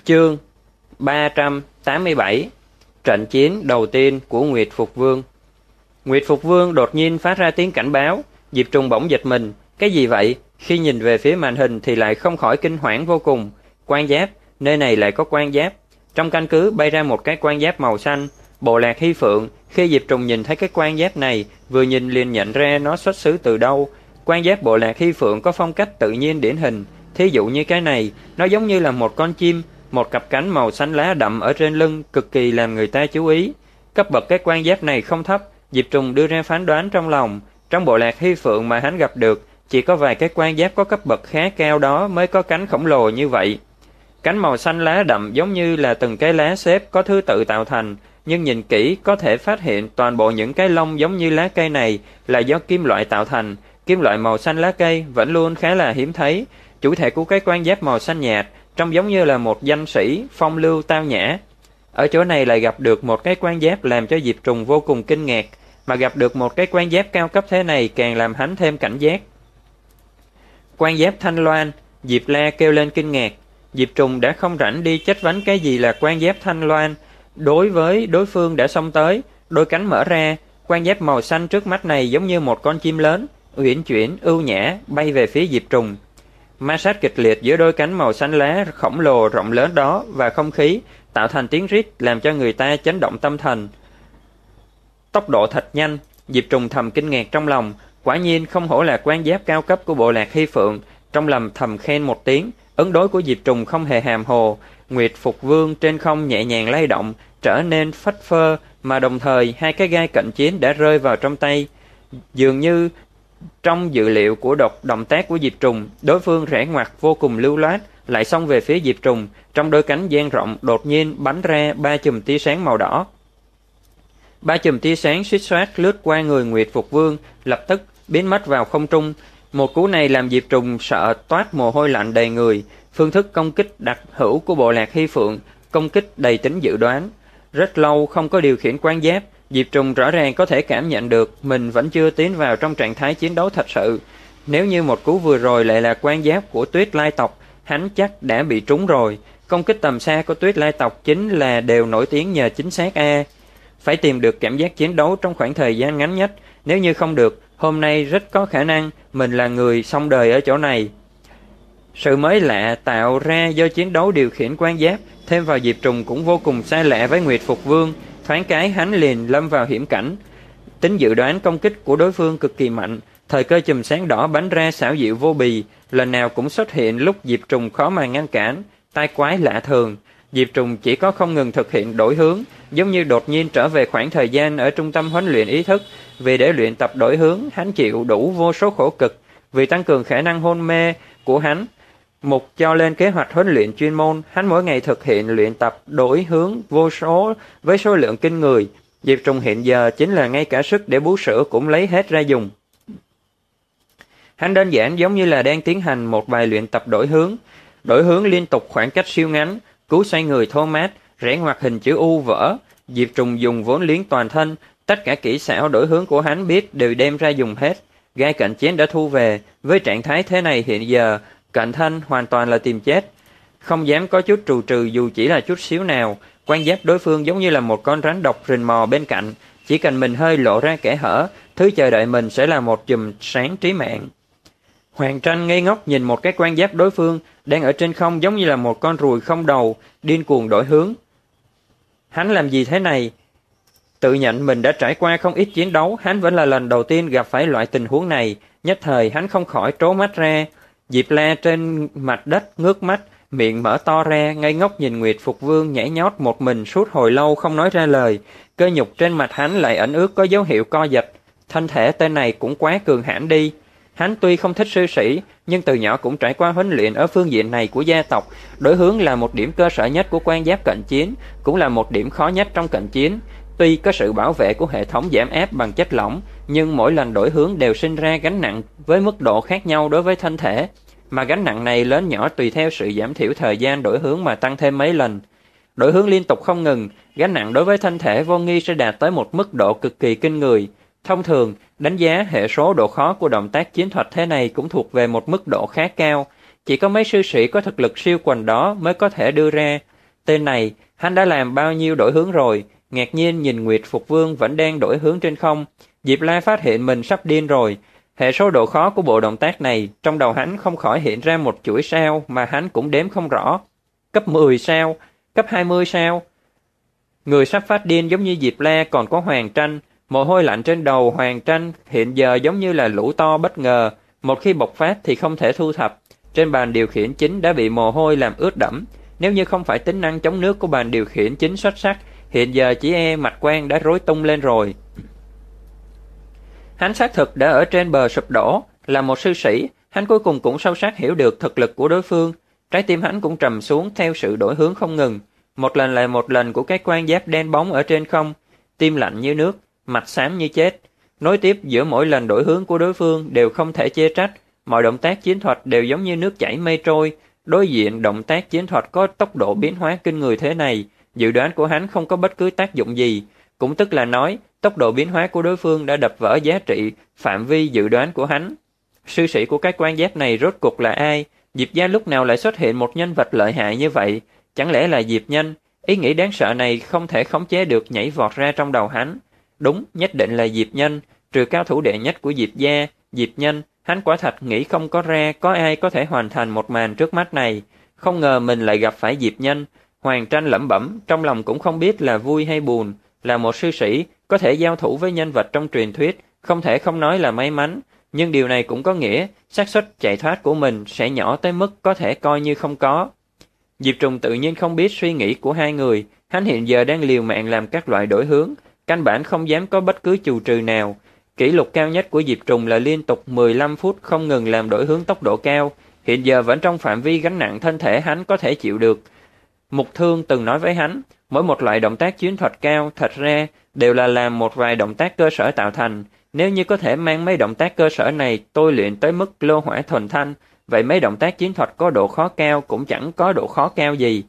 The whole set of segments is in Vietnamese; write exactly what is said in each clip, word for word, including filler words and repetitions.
Chương ba trăm tám mươi bảy. Trận chiến đầu tiên của Nguyệt Phục Vương. Nguyệt Phục Vương đột nhiên phát ra tiếng cảnh báo. Diệp Trùng bỗng giật mình. Cái gì vậy? Khi nhìn về phía màn hình thì lại không khỏi kinh hoảng vô cùng. Quan giáp, nơi này lại có quan giáp. Trong căn cứ bay ra một cái quan giáp màu xanh. Bộ lạc Hy Phượng. Khi Diệp Trùng nhìn thấy cái quan giáp này, vừa nhìn liền nhận ra nó xuất xứ từ đâu. Quan giáp bộ lạc Hy Phượng có phong cách tự nhiên điển hình. Thí dụ như cái này, nó giống như là một con chim, một cặp cánh màu xanh lá đậm ở trên lưng, cực kỳ làm người ta chú ý. Cấp bậc cái quan giáp này không thấp. Diệp Trùng đưa ra phán đoán trong lòng. Trong bộ lạc Hy Phượng mà hắn gặp được, chỉ có vài cái quan giáp có cấp bậc khá cao đó mới có cánh khổng lồ như vậy. Cánh màu xanh lá đậm giống như là từng cái lá xếp có thứ tự tạo thành, nhưng nhìn kỹ có thể phát hiện toàn bộ những cái lông giống như lá cây này là do kim loại tạo thành. Kim loại màu xanh lá cây vẫn luôn khá là hiếm thấy. Chủ thể của cái quan giáp màu xanh nhạt trông giống như là một danh sĩ phong lưu tao nhã. Ở chỗ này lại gặp được một cái quan giáp làm cho Diệp Trùng vô cùng kinh ngạc, mà gặp được một cái quan giáp cao cấp thế này càng làm hắn thêm cảnh giác. Quan giáp Thanh Loan. Diệp La kêu lên kinh ngạc. Diệp Trùng đã không rảnh đi chất vấn cái gì là quan giáp Thanh Loan. Đối với đối phương đã xông tới, đôi cánh mở ra, quan giáp màu xanh trước mắt này giống như một con chim lớn, uyển chuyển, ưu nhã bay về phía Diệp Trùng. Ma sát kịch liệt giữa đôi cánh màu xanh lá khổng lồ rộng lớn đó và không khí tạo thành tiếng rít làm cho người ta chấn động tâm thần. Tốc độ thật nhanh. Diệp Trùng thầm kinh ngạc trong lòng. Quả nhiên không hổ là quan giáp cao cấp của bộ lạc Hy Phượng. Trong lòng thầm khen một tiếng. Ứng đối của Diệp Trùng không hề hàm hồ. Nguyệt Phục Vương trên không nhẹ nhàng lay động, trở nên phất phơ, mà đồng thời hai cái gai cận chiến đã rơi vào trong tay. Dường như trong dự liệu của độc động tác của Diệp Trùng, đối phương rẽ ngoặt vô cùng lưu loát, lại xông về phía Diệp Trùng. Trong đôi cánh dang rộng đột nhiên bắn ra ba chùm tia sáng màu đỏ. Ba chùm tia sáng suýt soát lướt qua người Nguyệt Phục Vương, lập tức biến mất vào không trung. Một cú này làm Diệp Trùng sợ toát mồ hôi lạnh đầy người. Phương thức công kích đặc hữu của bộ lạc Hy Phượng, công kích đầy tính dự đoán. Rất lâu không có điều khiển quan giáp, Diệp Trùng rõ ràng có thể cảm nhận được mình vẫn chưa tiến vào trong trạng thái chiến đấu thật sự. Nếu như một cú vừa rồi lại là quan giáp của Tuyết Lai tộc, hắn chắc đã bị trúng rồi. Công kích tầm xa của Tuyết Lai tộc chính là đều nổi tiếng nhờ chính xác A. Phải tìm được cảm giác chiến đấu trong khoảng thời gian ngắn nhất. Nếu như không được, hôm nay rất có khả năng mình là người xong đời ở chỗ này. Sự mới lạ tạo ra do chiến đấu điều khiển quan giáp thêm vào Diệp Trùng cũng vô cùng xa lạ với Nguyệt Phục Vương. Thoáng cái hắn liền lâm vào hiểm cảnh. Tính dự đoán công kích của đối phương cực kỳ mạnh. Thời cơ chùm sáng đỏ bắn ra xảo diệu vô bì, lần nào cũng xuất hiện lúc Diệp Trùng khó mà ngăn cản. Tai quái lạ thường. Diệp Trùng chỉ có không ngừng thực hiện đổi hướng, giống như đột nhiên trở về khoảng thời gian ở trung tâm huấn luyện ý thức. Vì để luyện tập đổi hướng, hắn chịu đủ vô số khổ cực. Vì tăng cường khả năng hôn mê của hắn, Mục cho lên kế hoạch huấn luyện chuyên môn, hắn mỗi ngày thực hiện luyện tập đổi hướng vô số với số lượng kinh người. Diệp Trùng hiện giờ chính là ngay cả sức để bú sữa cũng lấy hết ra dùng. Hắn đơn giản giống như là đang tiến hành một bài luyện tập đổi hướng. Đổi hướng liên tục khoảng cách siêu ngắn, cú xoay người thô mát, rẽ ngoặt hình chữ U vỡ. Diệp Trùng dùng vốn liếng toàn thân, tất cả kỹ xảo đổi hướng của hắn biết đều đem ra dùng hết. Gai cận chiến đã thu về, với trạng thái thế này hiện giờ, cận thân hoàn toàn là tìm chết. Không dám có chút trù trừ dù chỉ là chút xíu nào. Quan giáp đối phương giống như là một con rắn độc rình mò bên cạnh. Chỉ cần mình hơi lộ ra kẽ hở, thứ chờ đợi mình sẽ là một chùm sáng trí mạng. Hoàng Tranh ngây ngốc nhìn một cái quan giáp đối phương đang ở trên không giống như là một con ruồi không đầu, điên cuồng đổi hướng. Hắn làm gì thế này? Tự nhận mình đã trải qua không ít chiến đấu, hắn vẫn là lần đầu tiên gặp phải loại tình huống này. Nhất thời hắn không khỏi trố mắt ra. Diệp La trên mặt đất ngước mắt, miệng mở to ra, ngây ngốc nhìn Nguyệt Phục Vương nhảy nhót một mình suốt hồi lâu không nói ra lời. Cơ nhục trên mặt hắn lại ẩn ước có dấu hiệu co giật. Thân thể tên này cũng quá cường hãn đi. Hắn tuy không thích sư sĩ, nhưng từ nhỏ cũng trải qua huấn luyện ở phương diện này của gia tộc. Đổi hướng là một điểm cơ sở nhất của quan giáp cận chiến, cũng là một điểm khó nhất trong cận chiến. Tuy có sự bảo vệ của hệ thống giảm áp bằng chất lỏng, nhưng mỗi lần đổi hướng đều sinh ra gánh nặng với mức độ khác nhau đối với thân thể. Mà gánh nặng này lớn nhỏ tùy theo sự giảm thiểu thời gian đổi hướng mà tăng thêm mấy lần. Đổi hướng liên tục không ngừng, gánh nặng đối với thân thể vô nghi sẽ đạt tới một mức độ cực kỳ kinh người. Thông thường, đánh giá hệ số độ khó của động tác chiến thuật thế này cũng thuộc về một mức độ khá cao. Chỉ có mấy sư sĩ có thực lực siêu quần đó mới có thể đưa ra. Tên này, hắn đã làm bao nhiêu đổi hướng rồi? Ngạc nhiên nhìn Nguyệt Phục Vương vẫn đang đổi hướng trên không. Diệp La phát hiện mình sắp điên rồi. Hệ số độ khó của bộ động tác này, trong đầu hắn không khỏi hiện ra một chuỗi sao mà hắn cũng đếm không rõ. Cấp mười sao, cấp hai mươi sao. Người sắp phát điên giống như Diệp La còn có Hoàng Tranh. Mồ hôi lạnh trên đầu Hoàng Tranh hiện giờ giống như là lũ to bất ngờ. Một khi bộc phát thì không thể thu thập. Trên bàn điều khiển chính đã bị mồ hôi làm ướt đẫm. Nếu như không phải tính năng chống nước của bàn điều khiển chính xuất sắc, hiện giờ chỉ e mạch quan đã rối tung lên rồi. Hắn xác thực đã ở trên bờ sụp đổ. Là một sư sĩ, hắn cuối cùng cũng sâu sắc hiểu được thực lực của đối phương. Trái tim hắn cũng trầm xuống theo sự đổi hướng không ngừng. Một lần lại một lần của cái quan giáp đen bóng ở trên không. Tim lạnh như nước, mặt xám như chết. Nối tiếp giữa mỗi lần đổi hướng của đối phương đều không thể chê trách. Mọi động tác chiến thuật đều giống như nước chảy mây trôi. Đối diện động tác chiến thuật có tốc độ biến hóa kinh người thế này, dự đoán của hắn không có bất cứ tác dụng gì. Cũng tức là nói, tốc độ biến hóa của đối phương đã đập vỡ giá trị, phạm vi dự đoán của hắn. Sư sĩ của cái quan giáp này rốt cuộc là ai? Diệp gia lúc nào lại xuất hiện một nhân vật lợi hại như vậy? Chẳng lẽ là Diệp Nhân? Ý nghĩ đáng sợ này không thể khống chế được nhảy vọt ra trong đầu hắn. Đúng, nhất định là Diệp Nhân, trừ cao thủ đệ nhất của Diệp gia, Diệp Nhân, hắn quả thật nghĩ không có ra có ai có thể hoàn thành một màn trước mắt này. Không ngờ mình lại gặp phải Diệp Nhân. Hoàng Tranh lẩm bẩm, trong lòng cũng không biết là vui hay buồn. Là một sư sĩ, có thể giao thủ với nhân vật trong truyền thuyết, không thể không nói là may mắn. Nhưng điều này cũng có nghĩa, xác suất chạy thoát của mình sẽ nhỏ tới mức có thể coi như không có. Diệp Trùng tự nhiên không biết suy nghĩ của hai người, hắn hiện giờ đang liều mạng làm các loại đổi hướng, căn bản không dám có bất cứ chù trừ nào. Kỷ lục cao nhất của Diệp Trùng là liên tục mười lăm phút không ngừng làm đổi hướng tốc độ cao, hiện giờ vẫn trong phạm vi gánh nặng thân thể hắn có thể chịu được. Mục Thương từng nói với hắn, mỗi một loại động tác chiến thuật cao thật ra đều là làm một vài động tác cơ sở tạo thành. Nếu như có thể mang mấy động tác cơ sở này tôi luyện tới mức lô hỏa thuần thanh, vậy mấy động tác chiến thuật có độ khó cao cũng chẳng có độ khó cao gì.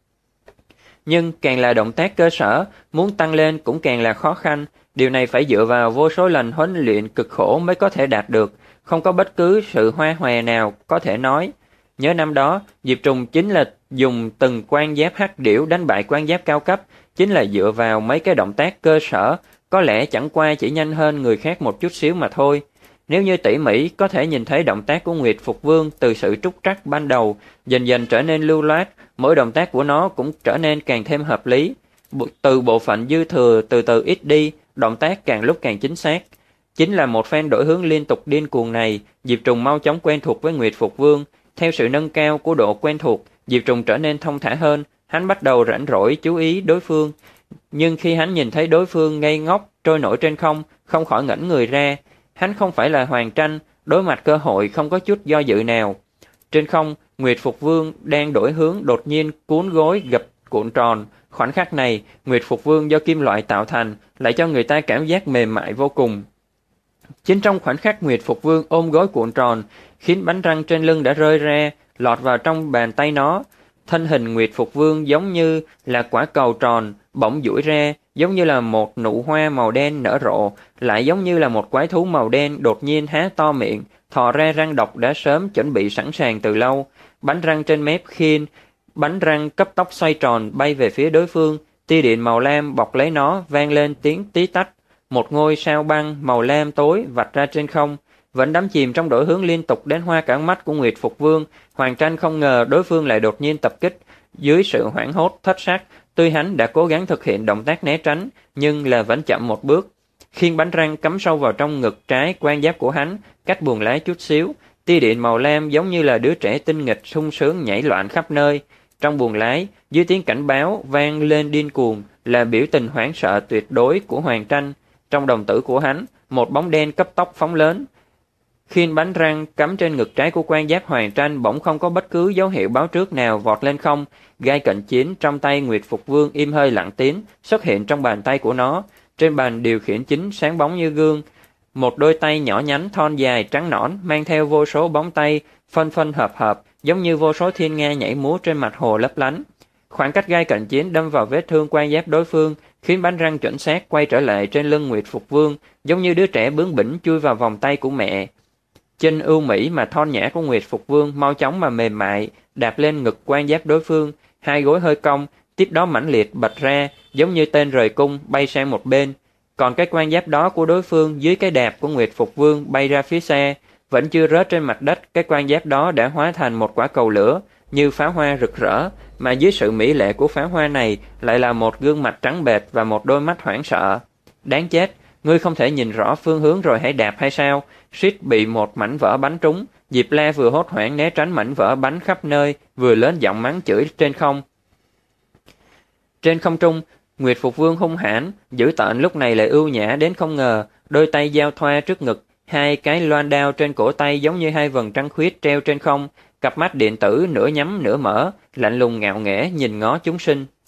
Nhưng càng là động tác cơ sở, muốn tăng lên cũng càng là khó khăn. Điều này phải dựa vào vô số lần huấn luyện cực khổ mới có thể đạt được, không có bất cứ sự hoa hòe nào có thể nói. Nhớ năm đó, Diệp Trùng chính là dùng từng quan giáp hắc điểu đánh bại quan giáp cao cấp, chính là dựa vào mấy cái động tác cơ sở, có lẽ chẳng qua chỉ nhanh hơn người khác một chút xíu mà thôi. Nếu như tỉ mỉ, có thể nhìn thấy động tác của Nguyệt Phục Vương từ sự trúc trắc ban đầu, dần dần trở nên lưu loát, mỗi động tác của nó cũng trở nên càng thêm hợp lý. Từ bộ phận dư thừa từ từ ít đi, động tác càng lúc càng chính xác. Chính là một phen đổi hướng liên tục điên cuồng này, Diệp Trùng mau chóng quen thuộc với Nguyệt Phục Vương. Theo sự nâng cao của độ quen thuộc, Diệp Trùng trở nên thông thả hơn, hắn bắt đầu rảnh rỗi chú ý đối phương. Nhưng khi hắn nhìn thấy đối phương ngây ngốc, trôi nổi trên không, không khỏi ngẩng người ra. Hắn không phải là Hoàng Tranh, đối mặt cơ hội không có chút do dự nào. Trên không, Nguyệt Phục Vương đang đổi hướng đột nhiên cuốn gối gập cuộn tròn. Khoảnh khắc này, Nguyệt Phục Vương do kim loại tạo thành, lại cho người ta cảm giác mềm mại vô cùng. Chính trong khoảnh khắc Nguyệt Phục Vương ôm gối cuộn tròn, khiến bánh răng trên lưng đã rơi ra, lọt vào trong bàn tay nó. Thân hình Nguyệt Phục Vương giống như là quả cầu tròn, bỗng duỗi ra, giống như là một nụ hoa màu đen nở rộ, lại giống như là một quái thú màu đen đột nhiên há to miệng, thò ra răng độc đã sớm chuẩn bị sẵn sàng từ lâu. Bánh răng trên mép khiên, bánh răng cấp tốc xoay tròn bay về phía đối phương, tia điện màu lam bọc lấy nó, vang lên tiếng tí tách. Một ngôi sao băng màu lam tối vạch ra trên không, vẫn đắm chìm trong đổi hướng liên tục đến hoa cả mắt của Nguyệt Phục Vương. Hoàng Tranh không ngờ đối phương lại đột nhiên tập kích. Dưới sự hoảng hốt thất sắc, tuy hắn đã cố gắng thực hiện động tác né tránh, nhưng là vẫn chậm một bước. Khiên bánh răng cắm sâu vào trong ngực trái quan giáp của hắn, cách buồng lái chút xíu. Tia điện màu lam giống như là đứa trẻ tinh nghịch sung sướng nhảy loạn khắp nơi. Trong buồng lái, dưới tiếng cảnh báo vang lên điên cuồng, là biểu tình hoảng sợ tuyệt đối của Hoàng Tranh. Trong đồng tử của hắn, một bóng đen cấp tốc phóng lớn. Khiên bánh răng cắm trên ngực trái của quan giáp Hoàng Tranh bỗng không có bất cứ dấu hiệu báo trước nào vọt lên không. Gai cận chiến trong tay Nguyệt Phục Vương im hơi lặng tiếng xuất hiện trong bàn tay của nó. Trên bàn điều khiển chính sáng bóng như gương, một đôi tay nhỏ nhắn thon dài trắng nõn mang theo vô số bóng tay phân phân hợp hợp, giống như vô số thiên nga nhảy múa trên mặt hồ lấp lánh. Khoảng cách gai cận chiến đâm vào vết thương quan giáp đối phương, khiến bánh răng chuẩn xác quay trở lại trên lưng Nguyệt Phục Vương, giống như đứa trẻ bướng bỉnh chui vào vòng tay của mẹ. Chân ưu mỹ mà thon nhã của Nguyệt Phục Vương mau chóng mà mềm mại đạp lên ngực quan giáp đối phương, hai gối hơi cong, tiếp đó mãnh liệt bật ra, giống như tên rời cung bay sang một bên. Còn cái quan giáp đó của đối phương dưới cái đạp của Nguyệt Phục Vương bay ra phía xa, vẫn chưa rớt trên mặt đất, cái quan giáp đó đã hóa thành một quả cầu lửa, như pháo hoa rực rỡ, mà dưới sự mỹ lệ của pháo hoa này lại là một gương mặt trắng bệch và một đôi mắt hoảng sợ. Đáng chết, ngươi không thể nhìn rõ phương hướng rồi hãy đạp hay sao? Suýt bị một mảnh vỡ bắn trúng, Diệp La vừa hốt hoảng né tránh mảnh vỡ bắn khắp nơi, vừa lớn giọng mắng chửi trên không. Trên không trung, Nguyệt Phục Vương hung hãn, dữ tợn lúc này lại ưu nhã đến không ngờ, đôi tay giao thoa trước ngực, hai cái loan đao trên cổ tay giống như hai vầng trăng khuyết treo trên không, cặp mắt điện tử nửa nhắm nửa mở, lạnh lùng ngạo nghễ nhìn ngó chúng sinh.